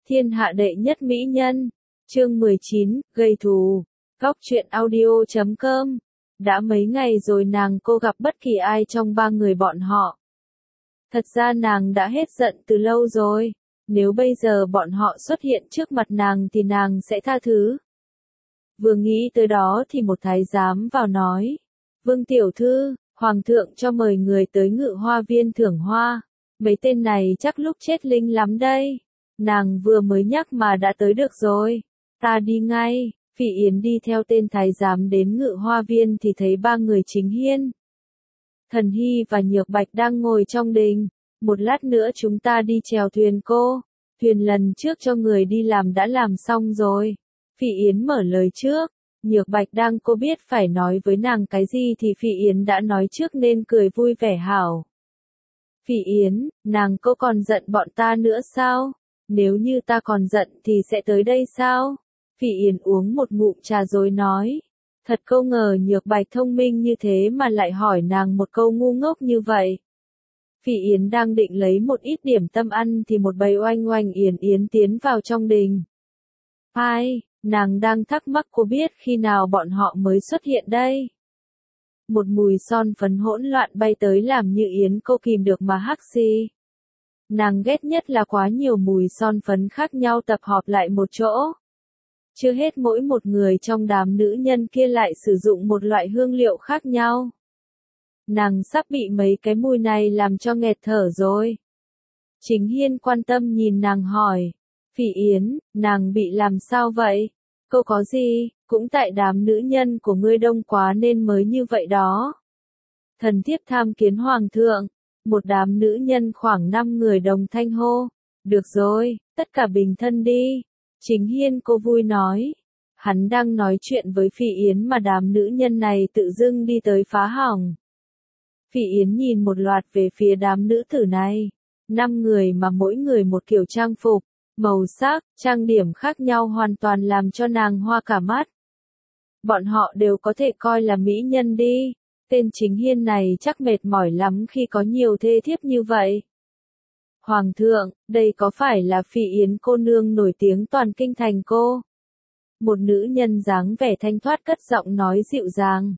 Thiên hạ đệ nhất mỹ nhân. Chương 19, gây thù. Góc truyện audio.com. Đã mấy ngày rồi nàng cô gặp bất kỳ ai trong ba người bọn họ. Thật ra nàng đã hết giận từ lâu rồi. Nếu bây giờ bọn họ xuất hiện trước mặt nàng thì nàng sẽ tha thứ. Vừa nghĩ tới đó thì một thái giám vào nói. Vương tiểu thư, hoàng thượng cho mời người tới Ngự Hoa viên thưởng hoa. Mấy tên này chắc lúc chết linh lắm đây. Nàng vừa mới nhắc mà đã tới được rồi. Ta đi ngay. Phỉ Yến đi theo tên thái giám đến Ngự Hoa viên thì thấy ba người Chính Hiên, Thần Hy và Nhược Bạch đang ngồi trong đình. Một lát nữa chúng ta đi chèo thuyền cô. Thuyền lần trước cho người đi làm đã làm xong rồi. Phỉ Yến mở lời trước. Nhược Bạch đang cô biết phải nói với nàng cái gì thì Phỉ Yến đã nói trước nên cười vui vẻ hảo. Phỉ Yến, nàng cô còn giận bọn ta nữa sao? Nếu như ta còn giận thì sẽ tới đây sao? Phỉ Yến uống một ngụm trà rồi nói. Thật không ngờ Nhược Bạch thông minh như thế mà lại hỏi nàng một câu ngu ngốc như vậy. Phỉ Yến đang định lấy một ít điểm tâm ăn thì một bầy oanh oanh yến yến tiến vào trong đình. Ai, nàng đang thắc mắc cô biết khi nào bọn họ mới xuất hiện đây. Một mùi son phấn hỗn loạn bay tới làm như Yến cô kìm được mà hắc xì. Nàng ghét nhất là quá nhiều mùi son phấn khác nhau tập hợp lại một chỗ. Chưa hết mỗi một người trong đám nữ nhân kia lại sử dụng một loại hương liệu khác nhau. Nàng sắp bị mấy cái mùi này làm cho nghẹt thở rồi. Chính Hiên quan tâm nhìn nàng hỏi. Phỉ Yến, nàng bị làm sao vậy? Cô có gì? Cũng tại đám nữ nhân của ngươi đông quá nên mới như vậy đó. Thần thiếp tham kiến hoàng thượng. Một đám nữ nhân khoảng 5 người đồng thanh hô. Được rồi, tất cả bình thân đi. Chính Hiên cô vui nói. Hắn đang nói chuyện với Phỉ Yến mà đám nữ nhân này tự dưng đi tới phá hỏng. Phỉ Yến nhìn một loạt về phía đám nữ tử này. 5 người mà mỗi người một kiểu trang phục, màu sắc, trang điểm khác nhau hoàn toàn làm cho nàng hoa cả mắt. Bọn họ đều có thể coi là mỹ nhân đi. Tên Chính Hiên này chắc mệt mỏi lắm khi có nhiều thê thiếp như vậy. Hoàng thượng, đây có phải là Phỉ Yến cô nương nổi tiếng toàn kinh thành cô? Một nữ nhân dáng vẻ thanh thoát cất giọng nói dịu dàng.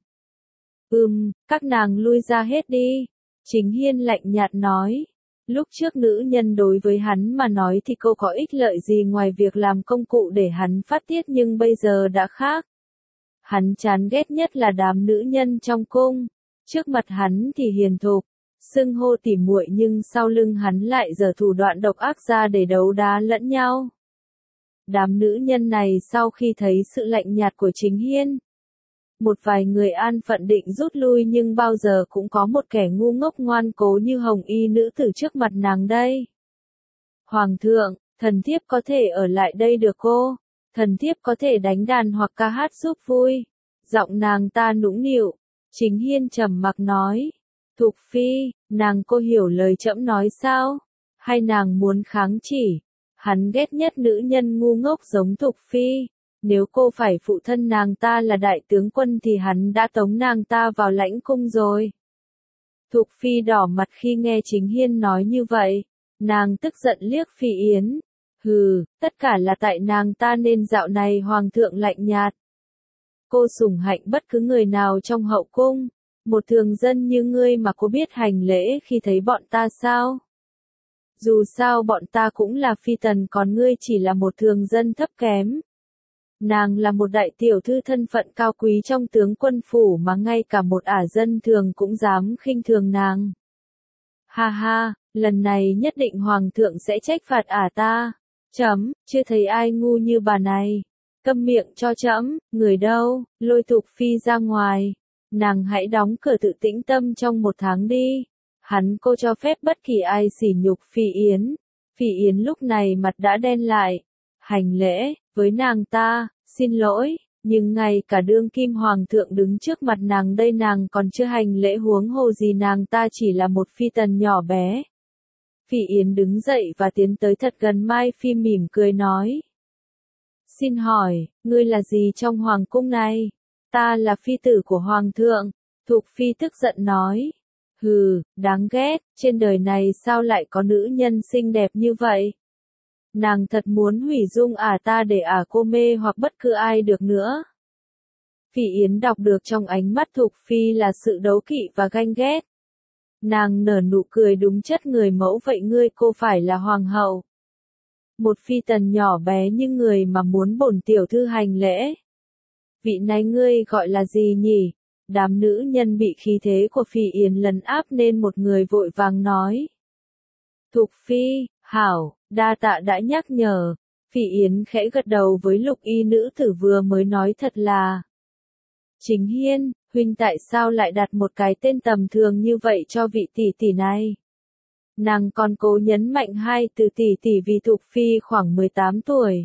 Các nàng lui ra hết đi. Chính Hiên lạnh nhạt nói. Lúc trước nữ nhân đối với hắn mà nói thì cô có ích lợi gì ngoài việc làm công cụ để hắn phát tiết nhưng bây giờ đã khác. Hắn chán ghét nhất là đám nữ nhân trong cung. Trước mặt hắn thì hiền thục, xưng hô tỉ muội nhưng sau lưng hắn lại giở thủ đoạn độc ác ra để đấu đá lẫn nhau. Đám nữ nhân này sau khi thấy sự lạnh nhạt của Chính Hiên, một vài người an phận định rút lui nhưng bao giờ cũng có một kẻ ngu ngốc ngoan cố như hồng y nữ tử trước mặt nàng đây. Hoàng thượng, thần thiếp có thể ở lại đây được cô? Thần thiếp có thể đánh đàn hoặc ca hát giúp vui. Giọng nàng ta nũng nịu. Chính Hiên trầm mặc nói. Thục phi, nàng cô hiểu lời trẫm nói sao? Hay nàng muốn kháng chỉ? Hắn ghét nhất nữ nhân ngu ngốc giống Thục phi. Nếu cô phải phụ thân nàng ta là đại tướng quân thì hắn đã tống nàng ta vào lãnh cung rồi. Thục phi đỏ mặt khi nghe Chính Hiên nói như vậy. Nàng tức giận liếc Phỉ Yến. Tất cả là tại nàng ta nên dạo này hoàng thượng lạnh nhạt. Cô sủng hạnh bất cứ người nào trong hậu cung. Một thường dân như ngươi mà cô biết hành lễ khi thấy bọn ta sao? Dù sao bọn ta cũng là phi tần còn ngươi chỉ là một thường dân thấp kém. Nàng là một đại tiểu thư thân phận cao quý trong tướng quân phủ mà ngay cả một ả dân thường cũng dám khinh thường nàng. Ha ha, lần này nhất định hoàng thượng sẽ trách phạt ả ta. Chấm, chưa thấy ai ngu như bà này. Câm miệng cho trẫm, người đâu, lôi Thục phi ra ngoài. Nàng hãy đóng cửa tự tĩnh tâm trong 1 tháng đi. Hắn cô cho phép bất kỳ ai sỉ nhục Phỉ Yến. Phỉ Yến lúc này mặt đã đen lại. Hành lễ, với nàng ta, xin lỗi, nhưng ngay cả đương kim hoàng thượng đứng trước mặt nàng đây nàng còn chưa hành lễ huống hồ gì nàng ta chỉ là một phi tần nhỏ bé. Phỉ Yến đứng dậy và tiến tới thật gần Mai Phi mỉm cười nói. Xin hỏi, ngươi là gì trong hoàng cung này? Ta là phi tử của hoàng thượng. Thục phi tức giận nói. Đáng ghét, trên đời này sao lại có nữ nhân xinh đẹp như vậy? Nàng thật muốn hủy dung ta để cô mê hoặc bất cứ ai được nữa. Phỉ Yến đọc được trong ánh mắt Thục Phi là sự đố kỵ và ganh ghét. Nàng nở nụ cười đúng chất người mẫu vậy cô phải là hoàng hậu. Một phi tần nhỏ bé như người mà muốn bổn tiểu thư hành lễ. Vị này ngươi gọi là gì nhỉ? Đám nữ nhân bị khí thế của Phỉ Yến lấn áp nên một người vội vàng nói. Thục Phi, hảo, đa tạ đã nhắc nhở. Phỉ Yến khẽ gật đầu với Lục Y nữ tử vừa mới nói thật là. Chính Hiên, huynh tại sao lại đặt một cái tên tầm thường như vậy cho vị tỷ tỷ này? Nàng còn cố nhấn mạnh hai từ tỷ tỷ vì Thục Phi khoảng 18 tuổi.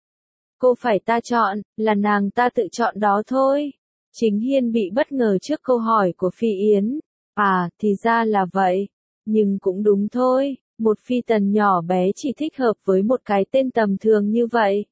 Cô phải ta chọn, là nàng ta tự chọn đó thôi. Chính Hiên bị bất ngờ trước câu hỏi của Phỉ Yến. Thì ra là vậy. Nhưng cũng đúng thôi, một phi tần nhỏ bé chỉ thích hợp với một cái tên tầm thường như vậy.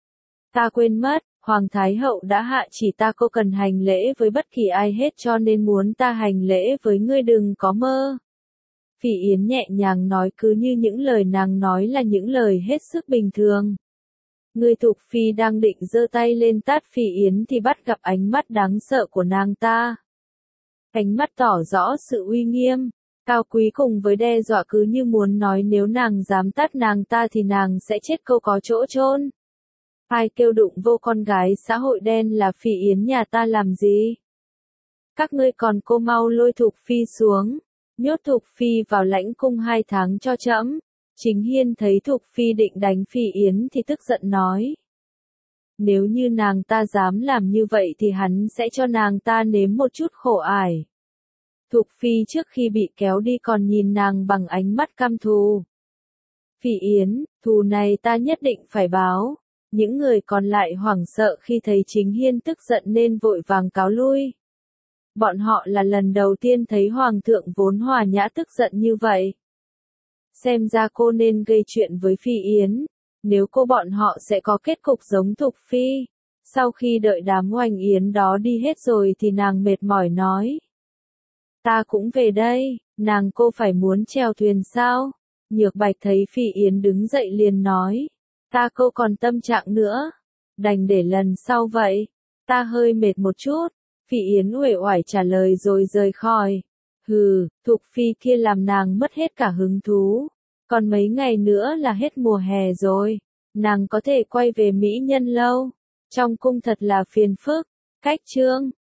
Ta quên mất, Hoàng Thái Hậu đã hạ chỉ ta cô cần hành lễ với bất kỳ ai hết cho nên muốn ta hành lễ với ngươi đừng có mơ. Phỉ Yến nhẹ nhàng nói cứ như những lời nàng nói là những lời hết sức bình thường. Người Thục Phi đang định giơ tay lên tát Phỉ Yến thì bắt gặp ánh mắt đáng sợ của nàng ta. Ánh mắt tỏ rõ sự uy nghiêm, cao quý cùng với đe dọa cứ như muốn nói nếu nàng dám tát nàng ta thì nàng sẽ chết không có chỗ chôn. Ai kêu đụng vô con gái xã hội đen là Phỉ Yến nhà ta làm gì? Các ngươi còn cô mau lôi Thục Phi xuống, nhốt Thục Phi vào lãnh cung 2 tháng cho trẫm. Chính Hiên thấy Thục Phi định đánh Phỉ Yến thì tức giận nói. Nếu như nàng ta dám làm như vậy thì hắn sẽ cho nàng ta nếm một chút khổ ải. Thục Phi trước khi bị kéo đi còn nhìn nàng bằng ánh mắt căm thù. Phỉ Yến, thù này ta nhất định phải báo. Những người còn lại hoảng sợ khi thấy Chính Hiên tức giận nên vội vàng cáo lui. Bọn họ là lần đầu tiên thấy Hoàng thượng vốn hòa nhã tức giận như vậy. Xem ra cô nên gây chuyện với Phỉ Yến, nếu cô bọn họ sẽ có kết cục giống Thục Phi. Sau khi đợi đám oanh yến đó đi hết rồi thì nàng mệt mỏi nói. Ta cũng về đây, nàng cô phải muốn chèo thuyền sao? Nhược Bạch thấy Phỉ Yến đứng dậy liền nói. Ta cô còn tâm trạng nữa. Đành để lần sau vậy. Ta hơi mệt một chút. Phỉ Yến uể oải trả lời rồi rời khỏi. Hừ, Thục Phi kia làm nàng mất hết cả hứng thú. Còn mấy ngày nữa là hết mùa hè rồi. Nàng có thể quay về Mỹ Nhân lâu. Trong cung thật là phiền phức. Cách chương